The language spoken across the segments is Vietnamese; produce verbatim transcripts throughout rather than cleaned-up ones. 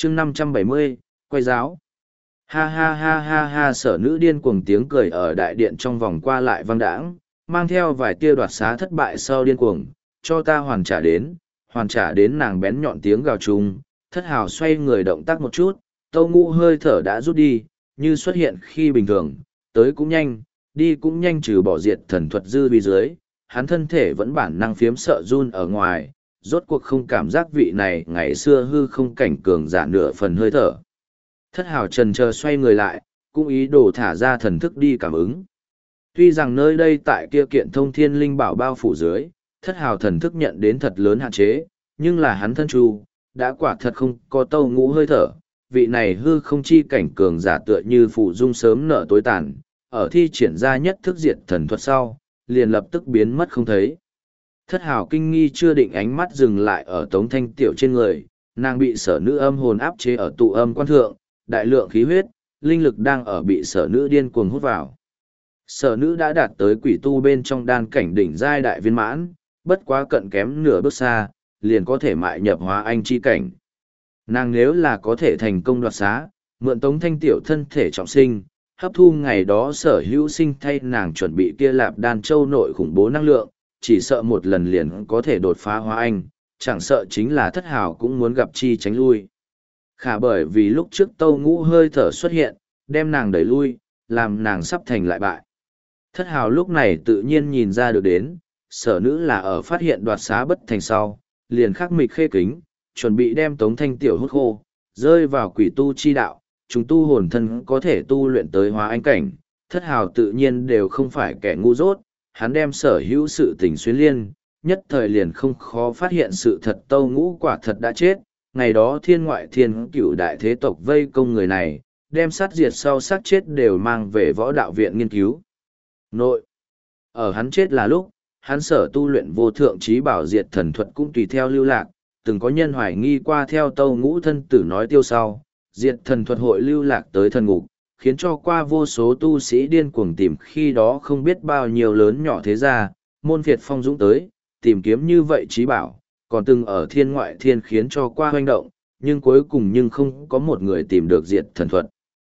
chương năm trăm bảy mươi, quay giáo. Ha ha ha ha ha, sở nữ điên cuồng tiếng cười ở đại điện trong vòng qua lại vang đãng, mang theo vài tia đoạt xá thất bại sau điên cuồng, cho ta hoàn trả đến, hoàn trả đến nàng bén nhọn tiếng gào trùng, thất hào xoay người động tác một chút, tâu ngũ hơi thở đã rút đi, như xuất hiện khi bình thường, tới cũng nhanh, đi cũng nhanh trừ bỏ diệt thần thuật dư vi dưới, hắn thân thể vẫn bản năng phiếm sợ run ở ngoài, rốt cuộc không cảm giác vị này ngày xưa hư không cảnh cường giả nửa phần hơi thở. Thất hào trần chờ xoay người lại, cũng ý đồ thả ra thần thức đi cảm ứng. Tuy rằng nơi đây tại kia kiện thông thiên linh bảo bao phủ dưới, thất hào thần thức nhận đến thật lớn hạn chế, nhưng là hắn thân chu, đã quả thật không có tâu ngũ hơi thở. Vị này hư không chi cảnh cường giả tựa như phụ dung sớm nở tối tàn, ở thi triển ra nhất thức diệt thần thuật sau, liền lập tức biến mất không thấy. Thất hào kinh nghi chưa định ánh mắt dừng lại ở tống thanh tiểu trên người, nàng bị sở nữ âm hồn áp chế ở tụ âm quan thượng, đại lượng khí huyết, linh lực đang ở bị sở nữ điên cuồng hút vào. Sở nữ đã đạt tới quỷ tu bên trong đan cảnh đỉnh giai đại viên mãn, bất quá cận kém nửa bước xa, liền có thể mại nhập hóa anh chi cảnh. Nàng nếu là có thể thành công đoạt xá, mượn tống thanh tiểu thân thể trọng sinh, hấp thu ngày đó sở hữu sinh thay nàng chuẩn bị kia lạp đan châu nội khủng bố năng lượng, chỉ sợ một lần liền có thể đột phá hóa anh, chẳng sợ chính là thất hào cũng muốn gặp chi tránh lui. Khả bởi vì lúc trước tâu ngũ hơi thở xuất hiện, đem nàng đẩy lui, làm nàng sắp thành lại bại. Thất hào lúc này tự nhiên nhìn ra được đến, sở nữ là ở phát hiện đoạt xá bất thành sau, liền khắc mịch khê kính, chuẩn bị đem tống thanh tiểu hút khô, rơi vào quỷ tu chi đạo, chúng tu hồn thân có thể tu luyện tới hóa anh cảnh, thất hào tự nhiên đều không phải kẻ ngu dốt, hắn đem sở hữu sự tình xuyên liên, nhất thời liền không khó phát hiện sự thật tâu ngũ quả thật đã chết, ngày đó thiên ngoại thiên cửu đại thế tộc vây công người này, đem sát diệt sau sát chết đều mang về võ đạo viện nghiên cứu. Nội, ở hắn chết là lúc, hắn sở tu luyện vô thượng trí bảo diệt thần thuật cũng tùy theo lưu lạc, từng có nhân hoài nghi qua theo tâu ngũ thân tử nói tiêu sau, diệt thần thuật hội lưu lạc tới thần ngục, khiến cho qua vô số tu sĩ điên cuồng tìm khi đó không biết bao nhiêu lớn nhỏ thế gia, môn phiệt phong dũng tới, tìm kiếm như vậy trí bảo, còn từng ở thiên ngoại thiên khiến cho qua hoành động, nhưng cuối cùng nhưng không có một người tìm được diệt thần thuật.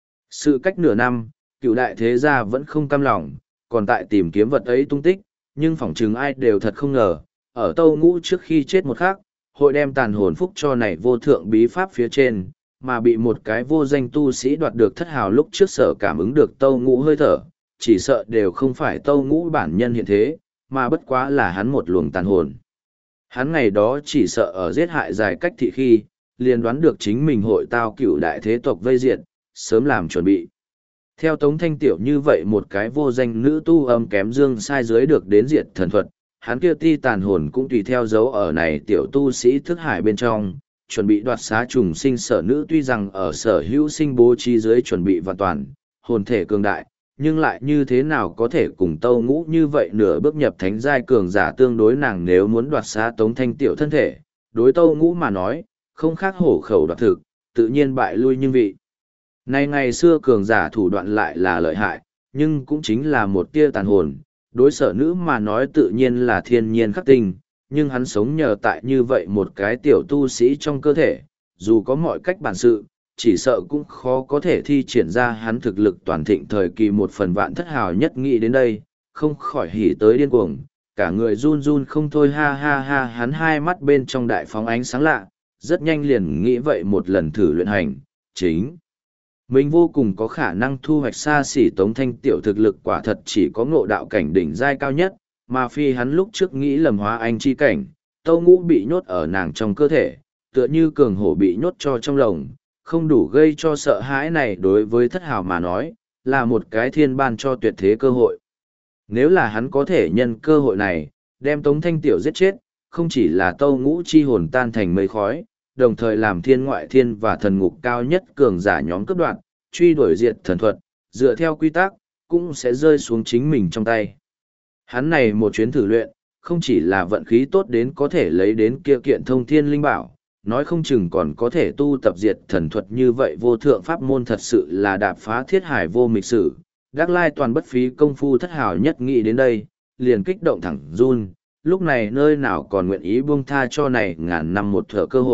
Sự cách nửa năm, cựu đại thế gia vẫn không cam lòng, còn tại tìm kiếm vật ấy tung tích, nhưng phỏng chừng ai đều thật không ngờ, ở tâu ngũ trước khi chết một khắc, hội đem tàn hồn phúc cho này vô thượng bí pháp phía trên, mà bị một cái vô danh tu sĩ đoạt được thất hào lúc trước sở cảm ứng được tâu ngũ hơi thở, chỉ sợ đều không phải tâu ngũ bản nhân hiện thế, mà bất quá là hắn một luồng tàn hồn. Hắn ngày đó chỉ sợ ở giết hại dài cách thị khi, liền đoán được chính mình hội tao cửu đại thế tộc vây diệt, sớm làm chuẩn bị. Theo Tống Thanh Tiểu như vậy một cái vô danh nữ tu âm kém dương sai dưới được đến diệt thần thuật, hắn kia ti tàn hồn cũng tùy theo dấu ở này tiểu tu sĩ thức hải bên trong, chuẩn bị đoạt xá trùng sinh sở nữ tuy rằng ở sở hữu sinh bố trí dưới chuẩn bị hoàn toàn, hồn thể cường đại, nhưng lại như thế nào có thể cùng tâu ngũ như vậy nửa bước nhập thánh giai cường giả tương đối nàng nếu muốn đoạt xá Tống Thanh Tiểu thân thể, đối tâu ngũ mà nói, không khác hổ khẩu đoạt thực, tự nhiên bại lui nhưng vị. Nay ngày xưa cường giả thủ đoạn lại là lợi hại, nhưng cũng chính là một tia tàn hồn, đối sở nữ mà nói tự nhiên là thiên nhiên khắc tinh, nhưng hắn sống nhờ tại như vậy một cái tiểu tu sĩ trong cơ thể, dù có mọi cách bản sự, chỉ sợ cũng khó có thể thi triển ra hắn thực lực toàn thịnh thời kỳ một phần vạn thất hào nhất nghĩ đến đây, không khỏi hỉ tới điên cuồng, cả người run run không thôi ha ha ha hắn hai mắt bên trong đại phóng ánh sáng lạ, rất nhanh liền nghĩ vậy một lần thử luyện hành, chính. Mình vô cùng có khả năng thu hoạch xa xỉ Tống Thanh Tiểu thực lực quả thật chỉ có ngộ đạo cảnh đỉnh giai cao nhất, mà phi hắn lúc trước nghĩ lầm hóa anh chi cảnh, tâu ngũ bị nhốt ở nàng trong cơ thể, tựa như cường hổ bị nhốt cho trong lồng, không đủ gây cho sợ hãi này đối với thất hào mà nói, là một cái thiên ban cho tuyệt thế cơ hội. Nếu là hắn có thể nhân cơ hội này, đem Tống Thanh Tiểu giết chết, không chỉ là tâu ngũ chi hồn tan thành mây khói, đồng thời làm thiên ngoại thiên và thần ngục cao nhất cường giả nhóm cấp đoạn, truy đuổi diệt thần thuật, dựa theo quy tắc, cũng sẽ rơi xuống chính mình trong tay. Hắn này một chuyến thử luyện, không chỉ là vận khí tốt đến có thể lấy đến kia kiện thông thiên linh bảo, nói không chừng còn có thể tu tập diệt thần thuật như vậy vô thượng pháp môn thật sự là đạp phá thiết hải vô mịch sử. Đắc lai toàn bất phí công phu thất hào nhất nghĩ đến đây, liền kích động thẳng run, lúc này nơi nào còn nguyện ý buông tha cho này ngàn năm một thở cơ hội,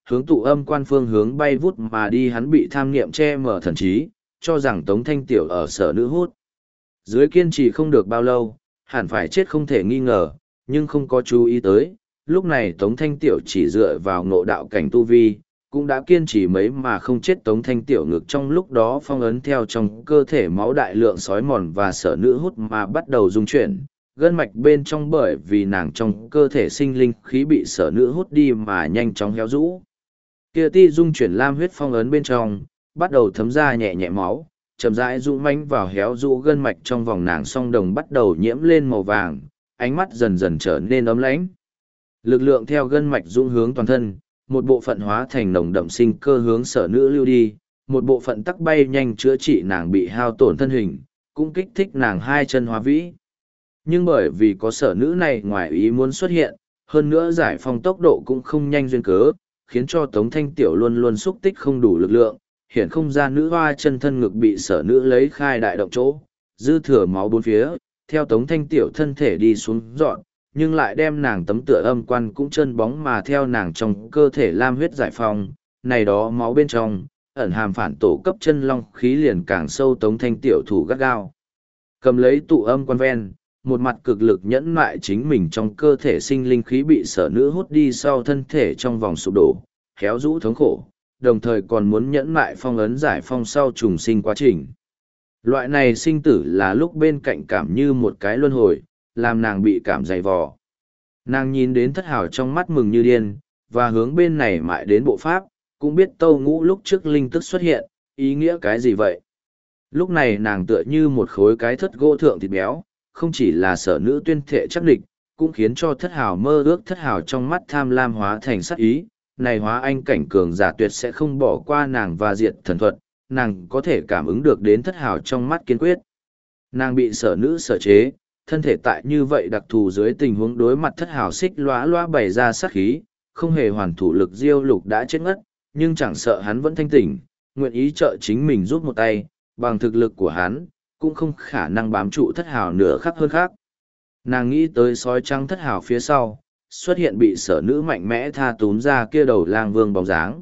hướng tụ âm quan phương hướng bay vút mà đi. Hắn bị tham niệm che mở thần trí, cho rằng Tống Thanh Tiểu ở sở nữ hút. Dưới kiên trì không được bao lâu, hẳn phải chết không thể nghi ngờ, nhưng không có chú ý tới. Lúc này Tống Thanh Tiểu chỉ dựa vào ngộ đạo cảnh tu vi, cũng đã kiên trì mấy mà không chết. Tống Thanh Tiểu ngực trong lúc đó phong ấn theo trong cơ thể máu đại lượng sói mòn và sở nữ hút mà bắt đầu rung chuyển. Gân mạch bên trong bởi vì nàng trong cơ thể sinh linh khí bị sở nữ hút đi mà nhanh chóng héo rũ. Kia ti dung chuyển lam huyết phong ấn bên trong, bắt đầu thấm ra nhẹ nhẹ máu, chậm rãi rũ manh vào héo rũ gân mạch trong vòng nàng song đồng bắt đầu nhiễm lên màu vàng, ánh mắt dần dần trở nên ấm lãnh. Lực lượng theo gân mạch dũng hướng toàn thân, một bộ phận hóa thành nồng đậm sinh cơ hướng sở nữ lưu đi, một bộ phận tắc bay nhanh chữa trị nàng bị hao tổn thân hình, cũng kích thích nàng hai chân hóa vĩ. Nhưng bởi vì có sở nữ này ngoài ý muốn xuất hiện, hơn nữa giải phong tốc độ cũng không nhanh duyên cớ, khiến cho Tống Thanh Tiểu luôn luôn xúc tích không đủ lực lượng, hiện không ra nữ hoa chân thân ngực bị sở nữ lấy khai đại động chỗ, dư thừa máu bốn phía, theo Tống Thanh Tiểu thân thể đi xuống dọn, nhưng lại đem nàng tấm tựa âm quan cũng chân bóng mà theo nàng trong cơ thể lam huyết giải phong, này đó máu bên trong, ẩn hàm phản tổ cấp chân long khí liền càng sâu. Tống Thanh Tiểu thủ gắt gao cầm lấy tụ âm quan ven, một mặt cực lực nhẫn mại chính mình trong cơ thể sinh linh khí bị sở nữ hút đi sau thân thể trong vòng sụp đổ, héo rũ thống khổ, đồng thời còn muốn nhẫn mại phong ấn giải phong sau trùng sinh quá trình. Loại này sinh tử là lúc bên cạnh cảm như một cái luân hồi, làm nàng bị cảm dày vò. Nàng nhìn đến thất hào trong mắt mừng như điên, và hướng bên này mãi đến bộ pháp, cũng biết tâu ngũ lúc trước linh tức xuất hiện, ý nghĩa cái gì vậy. Lúc này nàng tựa như một khối cái thất gỗ thượng thịt béo, không chỉ là sở nữ tuyên thệ chắc địch, cũng khiến cho thất hào mơ ước. Thất hào trong mắt tham lam hóa thành sát ý, này hóa anh cảnh cường giả tuyệt sẽ không bỏ qua nàng và diệt thần thuật, nàng có thể cảm ứng được đến thất hào trong mắt kiên quyết. Nàng bị sở nữ sở chế, thân thể tại như vậy đặc thù dưới tình huống đối mặt thất hào xích lóa loa bày ra sát khí, không hề hoàn thủ lực. Diêu Lục đã chết ngất, nhưng chẳng sợ hắn vẫn thanh tỉnh, nguyện ý trợ chính mình giúp một tay, bằng thực lực của hắn, cũng không khả năng bám trụ thất hào nửa khắc hơn khác. Nàng nghĩ tới sói trắng thất hào phía sau, xuất hiện bị sở nữ mạnh mẽ tha túm ra kia đầu lang vương bóng dáng.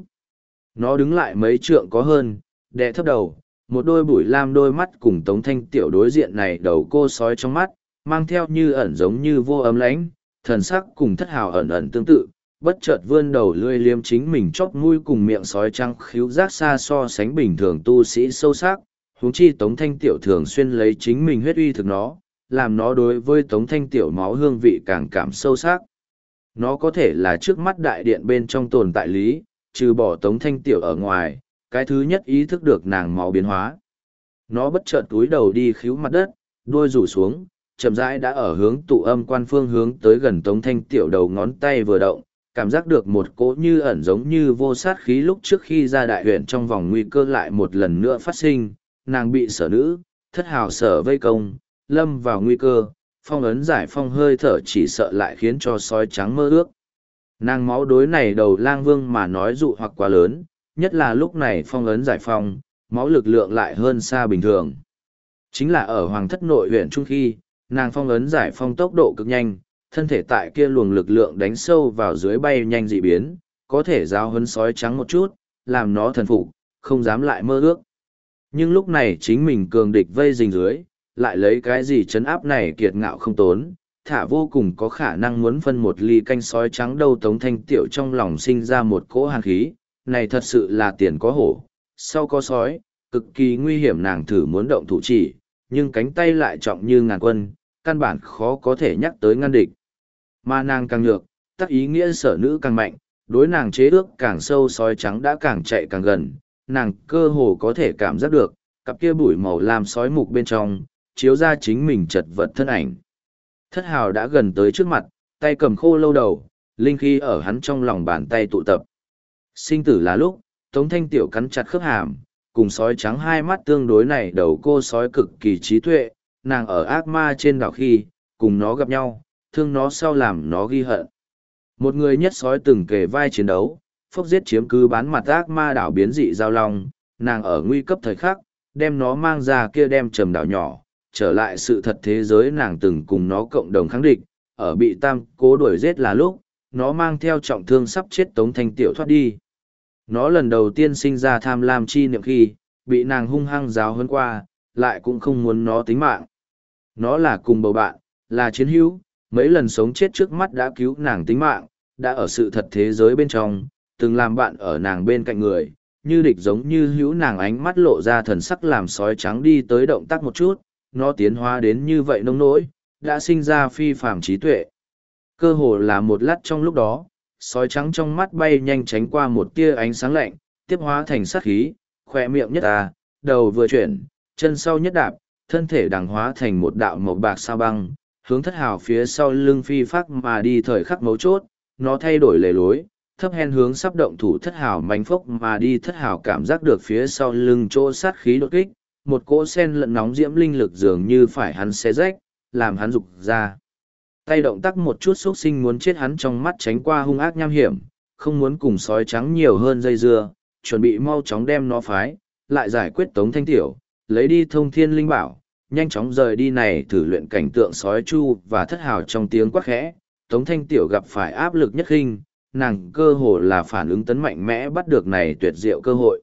Nó đứng lại mấy trượng có hơn, đè thấp đầu, một đôi bụi lam đôi mắt cùng Tống Thanh Tiểu đối diện này đầu cô sói trong mắt, mang theo như ẩn giống như vô ấm lãnh, thần sắc cùng thất hào ẩn ẩn tương tự, bất chợt vươn đầu lươi liếm chính mình chóp mũi cùng miệng sói trắng khíu giác xa so sánh bình thường tu sĩ sâu sắc, huống chi Tống Thanh Tiểu thường xuyên lấy chính mình huyết uy thực nó, làm nó đối với Tống Thanh Tiểu máu hương vị càng cảm sâu sắc. Nó có thể là trước mắt đại điện bên trong tồn tại lý, trừ bỏ Tống Thanh Tiểu ở ngoài, cái thứ nhất ý thức được nàng máu biến hóa. Nó bất chợt túi đầu đi khíu mặt đất, đuôi rủ xuống, chậm rãi đã ở hướng tụ âm quan phương hướng tới gần Tống Thanh Tiểu. Đầu ngón tay vừa động, cảm giác được một cỗ như ẩn giống như vô sát khí lúc trước khi ra đại huyện trong vòng nguy cơ lại một lần nữa phát sinh. Nàng bị sở nữ, thất hào sở vây công, lâm vào nguy cơ, phong ấn giải phong hơi thở chỉ sợ lại khiến cho sói trắng mơ ước. Nàng máu đối này đầu lang vương mà nói dụ hoặc quá lớn, nhất là lúc này phong ấn giải phong, máu lực lượng lại hơn xa bình thường. Chính là ở hoàng thất nội huyện trung khi, nàng phong ấn giải phong tốc độ cực nhanh, thân thể tại kia luồng lực lượng đánh sâu vào dưới bay nhanh dị biến, có thể giao hấn sói trắng một chút, làm nó thần phục, không dám lại mơ ước. Nhưng lúc này chính mình cường địch vây rình dưới, lại lấy cái gì chấn áp này kiệt ngạo không tốn, thả vô cùng có khả năng muốn phân một ly canh sói trắng đâu. Tống Thanh Tiểu trong lòng sinh ra một cỗ hàn khí, này thật sự là tiền có hổ, sau có sói, cực kỳ nguy hiểm. Nàng thử muốn động thủ chỉ, nhưng cánh tay lại trọng như ngàn quân, căn bản khó có thể nhắc tới ngăn địch. Mà nàng càng nhược, tác ý nghĩa sở nữ càng mạnh, đối nàng chế ước càng sâu. Sói trắng đã càng chạy càng gần, nàng cơ hồ có thể cảm giác được, cặp kia bụi màu lam sói mục bên trong, chiếu ra chính mình chật vật thân ảnh. Thất hào đã gần tới trước mặt, tay cầm khô lâu đầu, linh khí ở hắn trong lòng bàn tay tụ tập. Sinh tử là lúc, Tống Thanh Tiểu cắn chặt khớp hàm, cùng sói trắng hai mắt tương đối này đầu cô sói cực kỳ trí tuệ, nàng ở ác ma trên đảo khi, cùng nó gặp nhau, thương nó sau làm nó ghi hận. Một người nhất sói từng kề vai chiến đấu, phốc giết chiếm cứ bán mặt ác ma đảo biến dị giao long, nàng ở nguy cấp thời khắc, đem nó mang ra kia đem trầm đảo nhỏ, trở lại sự thật thế giới nàng từng cùng nó cộng đồng kháng địch, ở bị tam cố đuổi giết là lúc, nó mang theo trọng thương sắp chết Tống Thanh Tiểu thoát đi. Nó lần đầu tiên sinh ra tham lam chi niệm khi, bị nàng hung hăng giáo hơn qua, lại cũng không muốn nó tính mạng. Nó là cùng bầu bạn, là chiến hữu, mấy lần sống chết trước mắt đã cứu nàng tính mạng, đã ở sự thật thế giới bên trong, từng làm bạn ở nàng bên cạnh người, như địch giống như hữu nàng ánh mắt lộ ra thần sắc làm sói trắng đi tới động tác một chút, nó tiến hóa đến như vậy nông nỗi, đã sinh ra phi phàm trí tuệ. Cơ hồ là một lát trong lúc đó, sói trắng trong mắt bay nhanh tránh qua một tia ánh sáng lạnh, tiếp hóa thành sát khí, khỏe miệng nhất à, đầu vừa chuyển, chân sau nhất đạp, thân thể đằng hóa thành một đạo màu bạc sao băng, hướng thất hào phía sau lưng phi phát mà đi thời khắc mấu chốt, nó thay đổi lề lối, thấp hen hướng sắp động thủ thất hào mánh phốc mà đi thất hào cảm giác được phía sau lưng chỗ sát khí đột kích, một cỗ sen lẫn nóng diễm linh lực dường như phải hắn xé rách, làm hắn rục ra. Tay động tác một chút xúc sinh muốn chết hắn trong mắt tránh qua hung ác nham hiểm, không muốn cùng sói trắng nhiều hơn dây dưa, chuẩn bị mau chóng đem nó phái, lại giải quyết Tống Thanh Tiểu, lấy đi thông thiên linh bảo, nhanh chóng rời đi này thử luyện cảnh tượng sói chu và thất hào trong tiếng quát khẽ. Tống Thanh Tiểu gặp phải áp lực nhất khinh, nàng cơ hồ là phản ứng tấn mạnh mẽ bắt được này tuyệt diệu cơ hội.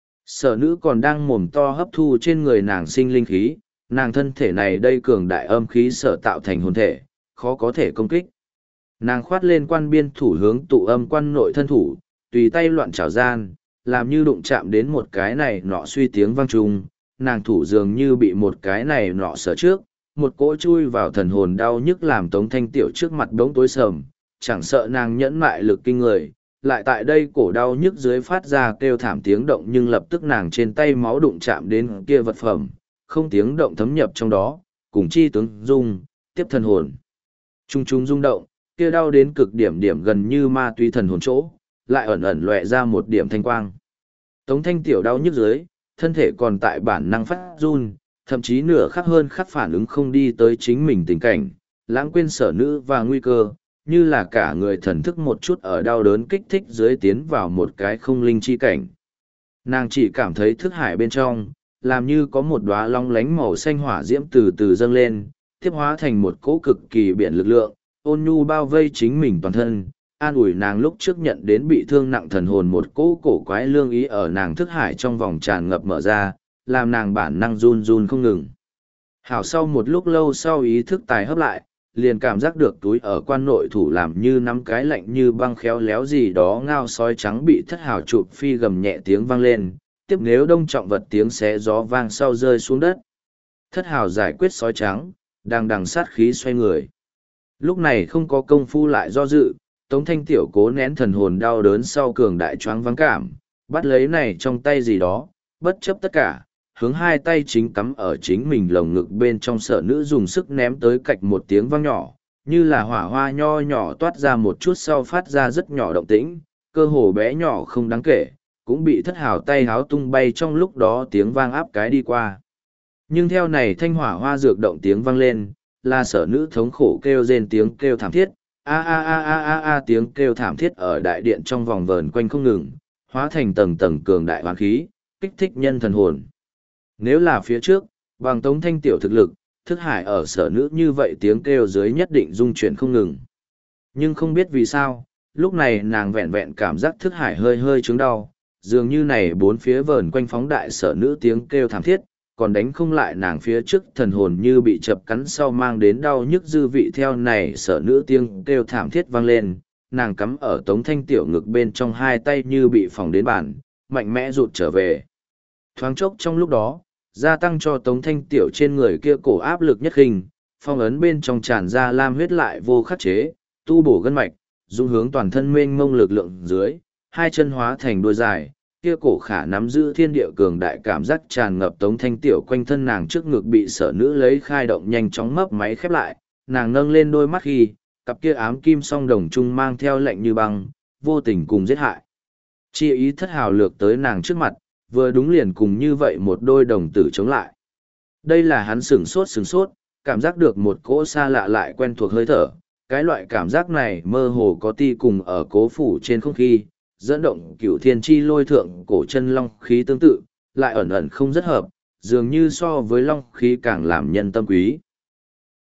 Sở nữ còn đang mồm to hấp thu trên người nàng sinh linh khí, nàng thân thể này đây cường đại âm khí sở tạo thành hồn thể, khó có thể công kích. Nàng khoát lên quan biên thủ hướng tụ âm quan nội thân thủ, tùy tay loạn trảo gian, làm như đụng chạm đến một cái này nọ suy tiếng vang trùng, nàng thủ dường như bị một cái này nọ sở trước, một cỗ chui vào thần hồn đau nhức làm Tống Thanh Tiểu trước mặt đống tối sầm, chẳng sợ nàng nhẫn mại lực kinh người, lại tại đây cổ đau nhức dưới phát ra kêu thảm tiếng động nhưng lập tức nàng trên tay máu đụng chạm đến kia vật phẩm, không tiếng động thấm nhập trong đó, cùng chi tướng dung, tiếp thần hồn. Trung trung rung động, kia đau đến cực điểm điểm gần như ma túy thần hồn chỗ, lại ẩn ẩn lóe ra một điểm thanh quang. Tống Thanh Tiểu đau nhức dưới, thân thể còn tại bản năng phát run, thậm chí nửa khắc hơn khắc phản ứng không đi tới chính mình tình cảnh, lãng quên sở nữ và nguy cơ, như là cả người thần thức một chút ở đau đớn kích thích dưới tiến vào một cái không linh chi cảnh. Nàng chỉ cảm thấy thức hải bên trong, làm như có một đóa long lánh màu xanh hỏa diễm từ từ dâng lên, tiếp hóa thành một cỗ cực kỳ biển lực lượng, ôn nhu bao vây chính mình toàn thân, an ủi nàng lúc trước nhận đến bị thương nặng thần hồn một cỗ cổ quái lương ý ở nàng thức hải trong vòng tràn ngập mở ra, làm nàng bản năng run run không ngừng. Hảo sau một lúc lâu sau ý thức tài hấp lại, liền cảm giác được túi ở quan nội thủ làm như nắm cái lạnh như băng khéo léo gì đó ngao sói trắng bị thất hảo chụp phi gầm nhẹ tiếng vang lên, tiếp nếu đông trọng vật tiếng xé gió vang sau rơi xuống đất. Thất hảo giải quyết sói trắng, đang đằng sát khí xoay người. Lúc này không có công phu lại do dự, Tống Thanh Tiểu cố nén thần hồn đau đớn sau cường đại choáng vắng cảm, bắt lấy này trong tay gì đó, bất chấp tất cả, hướng hai tay chính cắm ở chính mình lồng ngực bên trong sợ nữ dùng sức ném tới cạch một tiếng vang nhỏ, như là hỏa hoa nho nhỏ toát ra một chút sau phát ra rất nhỏ động tĩnh, cơ hồ bé nhỏ không đáng kể, cũng bị thất hào tay háo tung bay trong lúc đó tiếng vang áp cái đi qua. Nhưng theo này thanh hỏa hoa dược động tiếng vang lên, là sở nữ thống khổ kêu rên tiếng kêu thảm thiết, a a a a a a tiếng kêu thảm thiết ở đại điện trong vòng vờn quanh không ngừng, hóa thành tầng tầng cường đại hoán khí, kích thích nhân thần hồn. Nếu là phía trước, bằng Tống Thanh Tiểu thực lực, thức hải ở sở nữ như vậy tiếng kêu dưới nhất định dung chuyển không ngừng. Nhưng không biết vì sao, lúc này nàng vẹn vẹn cảm giác thức hải hơi hơi chứng đau, dường như này bốn phía vờn quanh phóng đại sở nữ tiếng kêu thảm thiết, còn đánh không lại nàng phía trước thần hồn như bị chập cắn sau mang đến đau nhức dư vị theo này sở nữ tiếng kêu thảm thiết vang lên, nàng cắm ở Tống Thanh Tiểu ngực bên trong hai tay như bị phỏng đến bàn, mạnh mẽ rụt trở về. Thoáng chốc trong lúc đó, gia tăng cho Tống Thanh Tiểu trên người kia cổ áp lực nhất hình, phong ấn bên trong tràn ra lam huyết lại vô khắc chế, tu bổ gân mạch, dung hướng toàn thân mênh mông lực lượng dưới, hai chân hóa thành đuôi dài, kia cổ khả nắm giữ thiên địa cường đại cảm giác tràn ngập Tống Thanh Tiểu quanh thân nàng trước ngực bị sở nữ lấy khai động nhanh chóng mấp máy khép lại, nàng nâng lên đôi mắt khi, cặp kia ám kim song đồng trung mang theo lệnh như băng, vô tình cùng giết hại. Chi ý thất hào lược tới nàng trước mặt, vừa đúng liền cùng như vậy một đôi đồng tử chống lại. Đây là hắn sửng sốt sửng sốt, cảm giác được một cỗ xa lạ lại quen thuộc hơi thở, cái loại cảm giác này mơ hồ có ti cùng ở cố phủ trên không khí, dẫn động cửu thiên chi lôi thượng cổ chân long khí tương tự, lại ẩn ẩn không rất hợp, dường như so với long khí càng làm nhân tâm quý.